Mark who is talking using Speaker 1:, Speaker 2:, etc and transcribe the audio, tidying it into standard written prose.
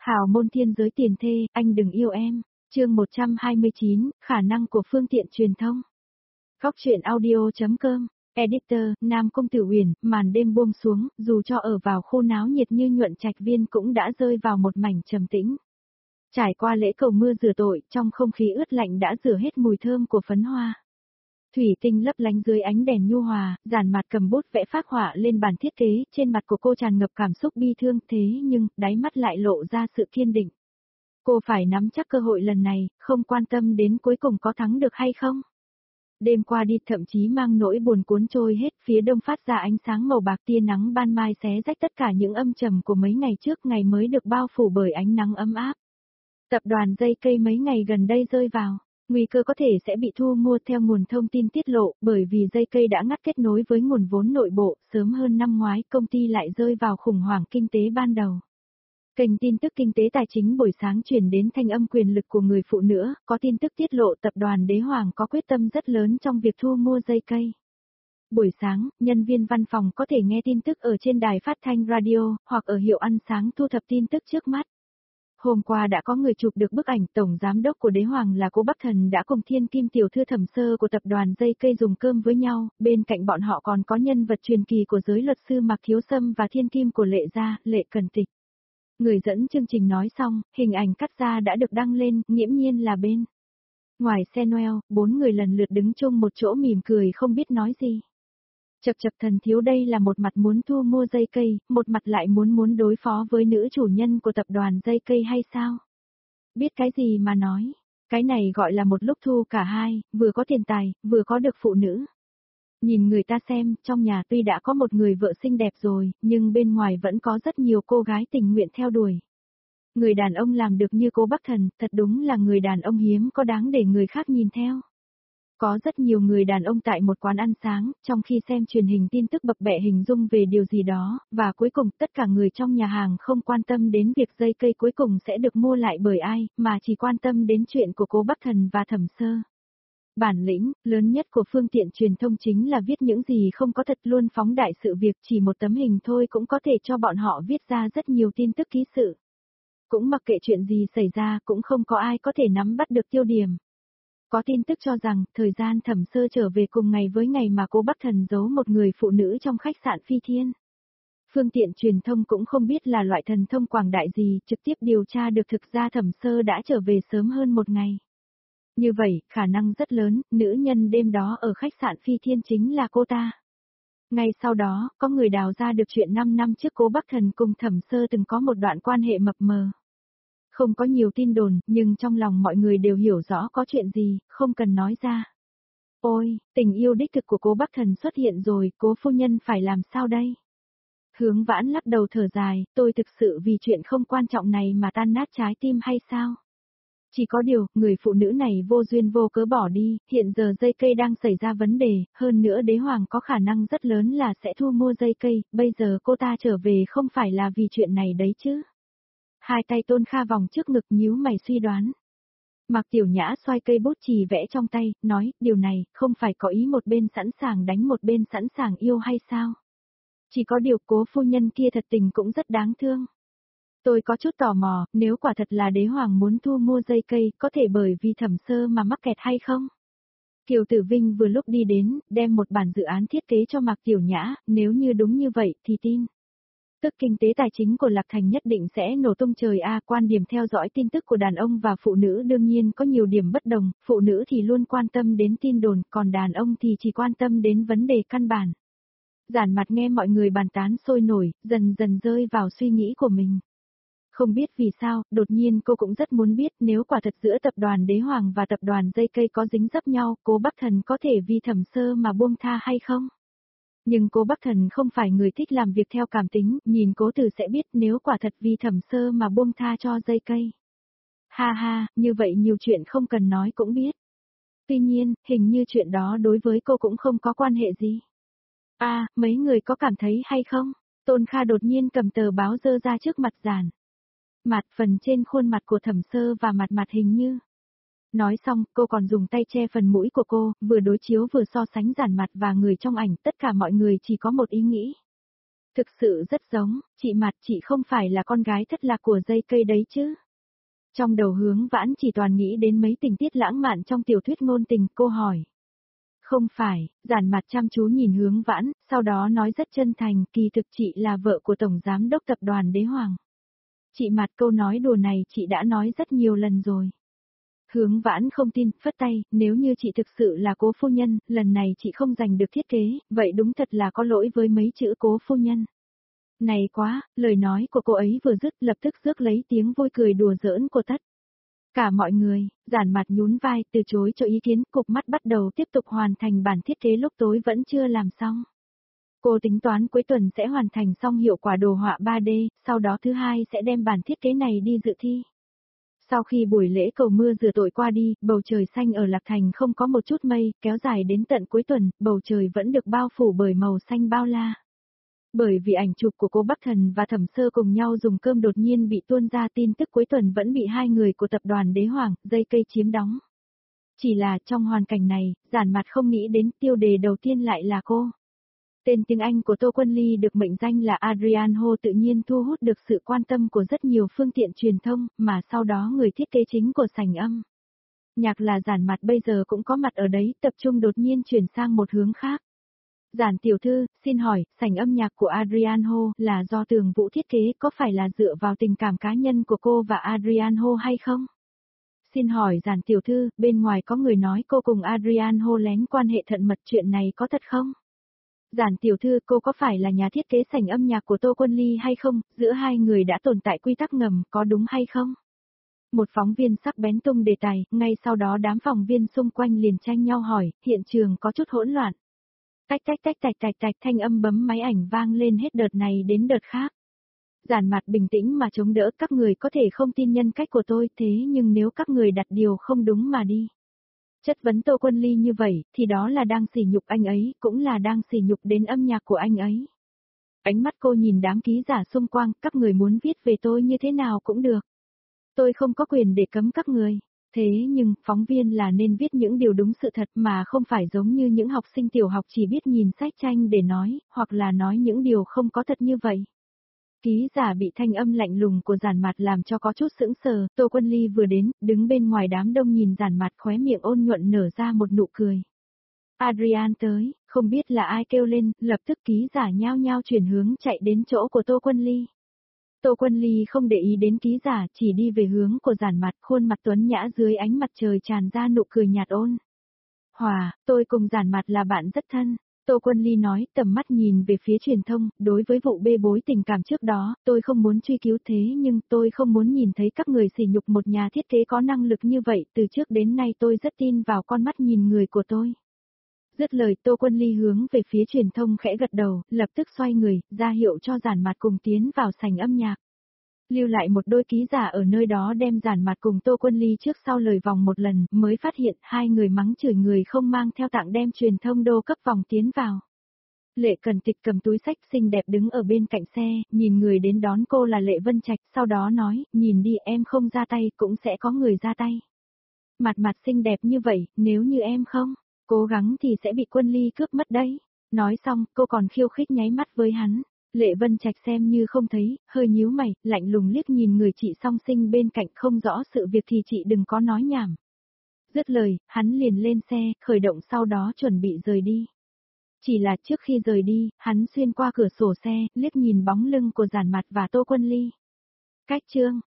Speaker 1: Hào môn thiên giới tiền thê, anh đừng yêu em. Chương 129, khả năng của phương tiện truyền thông. Góc truyện audio.com. Editor, Nam Công Tử Uyển, màn đêm buông xuống, dù cho ở vào khu náo nhiệt như Nhuận Trạch Viên cũng đã rơi vào một mảnh trầm tĩnh. Trải qua lễ cầu mưa rửa tội, trong không khí ướt lạnh đã rửa hết mùi thơm của phấn hoa. Thủy tinh lấp lánh dưới ánh đèn nhu hòa, giản mặt cầm bút vẽ phác họa lên bàn thiết kế, trên mặt của cô tràn ngập cảm xúc bi thương, thế nhưng, đáy mắt lại lộ ra sự kiên định. Cô phải nắm chắc cơ hội lần này, không quan tâm đến cuối cùng có thắng được hay không. Đêm qua đi thậm chí mang nỗi buồn cuốn trôi hết, phía đông phát ra ánh sáng màu bạc, tia nắng ban mai xé rách tất cả những âm trầm của mấy ngày trước, ngày mới được bao phủ bởi ánh nắng ấm áp. Tập đoàn dây cây mấy ngày gần đây rơi vào nguy cơ có thể sẽ bị thu mua theo nguồn thông tin tiết lộ, bởi vì dây cây đã ngắt kết nối với nguồn vốn nội bộ, sớm hơn năm ngoái công ty lại rơi vào khủng hoảng kinh tế ban đầu. Kênh tin tức kinh tế tài chính buổi sáng truyền đến thanh âm quyền lực của người phụ nữ, có tin tức tiết lộ tập đoàn Đế Hoàng có quyết tâm rất lớn trong việc thu mua dây cây. Buổi sáng, nhân viên văn phòng có thể nghe tin tức ở trên đài phát thanh radio, hoặc ở hiệu ăn sáng thu thập tin tức trước mắt. Hôm qua đã có người chụp được bức ảnh tổng giám đốc của Đế Hoàng là cô Bắc Thần đã cùng thiên kim tiểu thư Thẩm Sơ của tập đoàn dây cây dùng cơm với nhau, bên cạnh bọn họ còn có nhân vật truyền kỳ của giới luật sư Mạc Thiếu Sâm và thiên kim của Lệ Gia, Lệ Cần Tịch. Người dẫn chương trình nói xong, hình ảnh cắt ra đã được đăng lên, nghiễm nhiên là bên ngoài xe Noel, 4 người lần lượt đứng chung một chỗ mỉm cười không biết nói gì. Chập chập thần thiếu đây là một mặt muốn thu mua dây cây, một mặt lại muốn đối phó với nữ chủ nhân của tập đoàn dây cây hay sao? Biết cái gì mà nói, cái này gọi là một lúc thu cả hai, vừa có tiền tài, vừa có được phụ nữ. Nhìn người ta xem, trong nhà tuy đã có một người vợ xinh đẹp rồi, nhưng bên ngoài vẫn có rất nhiều cô gái tình nguyện theo đuổi. Người đàn ông làm được như cô Bắc Thần, thật đúng là người đàn ông hiếm có đáng để người khác nhìn theo. Có rất nhiều người đàn ông tại một quán ăn sáng, trong khi xem truyền hình tin tức bập bẹ hình dung về điều gì đó, và cuối cùng tất cả người trong nhà hàng không quan tâm đến việc dây cây cuối cùng sẽ được mua lại bởi ai, mà chỉ quan tâm đến chuyện của cô Bắc Thần và Thẩm Sơ. Bản lĩnh lớn nhất của phương tiện truyền thông chính là viết những gì không có thật, luôn phóng đại sự việc, chỉ một tấm hình thôi cũng có thể cho bọn họ viết ra rất nhiều tin tức ký sự. Cũng mặc kệ chuyện gì xảy ra, cũng không có ai có thể nắm bắt được tiêu điểm. Có tin tức cho rằng, thời gian Thẩm Sơ trở về cùng ngày với ngày mà cô Bắc Thần giấu một người phụ nữ trong khách sạn Phi Thiên. Phương tiện truyền thông cũng không biết là loại thần thông quảng đại gì, trực tiếp điều tra được thực ra Thẩm Sơ đã trở về sớm hơn một ngày. Như vậy, khả năng rất lớn, nữ nhân đêm đó ở khách sạn Phi Thiên chính là cô ta. Ngay sau đó, có người đào ra được chuyện 5 năm trước cô Bắc Thần cùng Thẩm Sơ từng có một đoạn quan hệ mập mờ. Không có nhiều tin đồn, nhưng trong lòng mọi người đều hiểu rõ có chuyện gì, không cần nói ra. Ôi, tình yêu đích thực của cô Bắc Thần xuất hiện rồi, cố phu nhân phải làm sao đây? Hướng Vãn lắc đầu thở dài, tôi thực sự vì chuyện không quan trọng này mà tan nát trái tim hay sao? Chỉ có điều, người phụ nữ này vô duyên vô cớ bỏ đi, hiện giờ dây cây đang xảy ra vấn đề, hơn nữa Đế Hoàng có khả năng rất lớn là sẽ thu mua dây cây, bây giờ cô ta trở về không phải là vì chuyện này đấy chứ. Hai tay Tôn Kha vòng trước ngực nhíu mày suy đoán. Mạc Tiểu Nhã xoay cây bút chì vẽ trong tay, nói, điều này, không phải có ý một bên sẵn sàng đánh một bên sẵn sàng yêu hay sao? Chỉ có điều cố phu nhân kia thật tình cũng rất đáng thương. Tôi có chút tò mò, nếu quả thật là Đế Hoàng muốn thu mua dây cây, có thể bởi vì Thẩm Sơ mà mắc kẹt hay không? Kiều Tử Vinh vừa lúc đi đến, đem một bản dự án thiết kế cho Mạc Tiểu Nhã, nếu như đúng như vậy thì tin. Tức kinh tế tài chính của Lạc Thành nhất định sẽ nổ tung trời a. Quan điểm theo dõi tin tức của đàn ông và phụ nữ đương nhiên có nhiều điểm bất đồng, phụ nữ thì luôn quan tâm đến tin đồn, còn đàn ông thì chỉ quan tâm đến vấn đề căn bản. Giản mặt nghe mọi người bàn tán sôi nổi, dần dần rơi vào suy nghĩ của mình. Không biết vì sao, đột nhiên cô cũng rất muốn biết nếu quả thật giữa tập đoàn Đế Hoàng và tập đoàn dây cây có dính dấp nhau, cô Bắc Thần có thể vì Thẩm Sơ mà buông tha hay không? Nhưng cô Bắc Thần không phải người thích làm việc theo cảm tính, nhìn Cố Tử sẽ biết nếu quả thật vì Thẩm Sơ mà buông tha cho dây cây. Ha ha, như vậy nhiều chuyện không cần nói cũng biết. Tuy nhiên, hình như chuyện đó đối với cô cũng không có quan hệ gì. Mấy người có cảm thấy hay không? Tôn Kha đột nhiên cầm tờ báo dơ ra trước mặt Giản. Mặt phần trên khuôn mặt của Thẩm Sơ và mặt hình như. Nói xong, cô còn dùng tay che phần mũi của cô, vừa đối chiếu vừa so sánh Giản mặt và người trong ảnh, tất cả mọi người chỉ có một ý nghĩ. Thực sự rất giống, chị Mặt chị không phải là con gái thất lạc của dây cây đấy chứ. Trong đầu Hướng Vãn chỉ toàn nghĩ đến mấy tình tiết lãng mạn trong tiểu thuyết ngôn tình, cô hỏi. Không phải, Giản Mặt chăm chú nhìn Hướng Vãn, sau đó nói rất chân thành, kỳ thực chị là vợ của Tổng Giám đốc Tập đoàn Đế Hoàng. Chị Mặt, câu nói đùa này chị đã nói rất nhiều lần rồi. Hướng Vãn không tin, phất tay, nếu như chị thực sự là Cố phu nhân, lần này chị không giành được thiết kế, vậy đúng thật là có lỗi với mấy chữ Cố phu nhân. Này quá, lời nói của cô ấy vừa dứt lập tức rước lấy tiếng vui cười đùa giỡn của tất. Cả mọi người, Giản Mặt nhún vai, từ chối cho ý kiến, cụp mắt bắt đầu tiếp tục hoàn thành bản thiết kế lúc tối vẫn chưa làm xong. Cô tính toán cuối tuần sẽ hoàn thành xong hiệu quả đồ họa 3D, sau đó thứ hai sẽ đem bản thiết kế này đi dự thi. Sau khi buổi lễ cầu mưa rửa tội qua đi, bầu trời xanh ở Lạc Thành không có một chút mây, kéo dài đến tận cuối tuần, bầu trời vẫn được bao phủ bởi màu xanh bao la. Bởi vì ảnh chụp của cô Bắc Thần và Thẩm Sơ cùng nhau dùng cơm đột nhiên bị tuôn ra, tin tức cuối tuần vẫn bị hai người của tập đoàn Đế Hoàng, dây cây chiếm đóng. Chỉ là trong hoàn cảnh này, Giản Mặt không nghĩ đến tiêu đề đầu tiên lại là cô. Tên tiếng Anh của Tô Quân Ly được mệnh danh là Adrianho tự nhiên thu hút được sự quan tâm của rất nhiều phương tiện truyền thông, mà sau đó người thiết kế chính của sảnh âm nhạc là Giản Mặt bây giờ cũng có mặt ở đấy, tập trung đột nhiên chuyển sang một hướng khác. Giản tiểu thư, xin hỏi, sảnh âm nhạc của Adrianho là do Tường Vũ thiết kế, có phải là dựa vào tình cảm cá nhân của cô và Adrianho hay không? Xin hỏi Giản tiểu thư, bên ngoài có người nói cô cùng Adrianho lén quan hệ thận mật, chuyện này có thật không? Giản tiểu thư, cô có phải là nhà thiết kế sảnh âm nhạc của Tô Quân Ly hay không, giữa hai người đã tồn tại quy tắc ngầm, có đúng hay không? Một phóng viên sắc bén tung đề tài, ngay sau đó đám phóng viên xung quanh liền tranh nhau hỏi, hiện trường có chút hỗn loạn. Tách tách tách tạch tạch tạch, thanh âm bấm máy ảnh vang lên hết đợt này đến đợt khác. Giản Mặt bình tĩnh mà chống đỡ, các người có thể không tin nhân cách của tôi, thế nhưng nếu các người đặt điều không đúng mà đi. Chất vấn Tô Quân Ly như vậy, thì đó là đang sỉ nhục anh ấy, cũng là đang sỉ nhục đến âm nhạc của anh ấy. Ánh mắt cô nhìn đám ký giả xung quanh, các người muốn viết về tôi như thế nào cũng được. Tôi không có quyền để cấm các người. Thế nhưng, phóng viên là nên viết những điều đúng sự thật mà không phải giống như những học sinh tiểu học chỉ biết nhìn sách tranh để nói, hoặc là nói những điều không có thật như vậy. Ký giả bị thanh âm lạnh lùng của Giản Mặt làm cho có chút sững sờ, Tô Quân Ly vừa đến, đứng bên ngoài đám đông nhìn Giản Mặt, khóe miệng ôn nhuận nở ra một nụ cười. Adrian tới, không biết là ai kêu lên, lập tức ký giả nhao nhao chuyển hướng chạy đến chỗ của Tô Quân Ly. Tô Quân Ly không để ý đến ký giả, chỉ đi về hướng của Giản Mặt, khuôn mặt tuấn nhã dưới ánh mặt trời tràn ra nụ cười nhạt ôn hòa, tôi cùng Giản Mặt là bạn rất thân. Tô Quân Ly nói, tầm mắt nhìn về phía truyền thông, đối với vụ bê bối tình cảm trước đó, tôi không muốn truy cứu, thế nhưng tôi không muốn nhìn thấy các người sỉ nhục một nhà thiết kế có năng lực như vậy, từ trước đến nay tôi rất tin vào con mắt nhìn người của tôi. Dứt lời, Tô Quân Ly hướng về phía truyền thông khẽ gật đầu, lập tức xoay người, ra hiệu cho Giản Mặt cùng tiến vào sảnh âm nhạc. Lưu lại một đôi ký giả ở nơi đó đem Giản Mặt cùng Tô Quân Ly trước sau lời vòng một lần, mới phát hiện hai người mắng chửi người không mang theo tặng đem truyền thông đô cấp vòng tiến vào. Lệ Cần Tịch cầm túi sách xinh đẹp đứng ở bên cạnh xe, nhìn người đến đón cô là Lệ Vân Trạch, sau đó nói, nhìn đi, em không ra tay cũng sẽ có người ra tay. Mặt mặt xinh đẹp như vậy, nếu như em không cố gắng thì sẽ bị Quân Ly cướp mất đấy. Nói xong, cô còn khiêu khích nháy mắt với hắn. Lệ Vân Trạch xem như không thấy, hơi nhíu mày, lạnh lùng liếc nhìn người chị song sinh bên cạnh, không rõ sự việc thì chị đừng có nói nhảm. Dứt lời, hắn liền lên xe, khởi động sau đó chuẩn bị rời đi. Chỉ là trước khi rời đi, hắn xuyên qua cửa sổ xe, liếc nhìn bóng lưng của Giản Mặt và Tô Quân Ly. Cách chương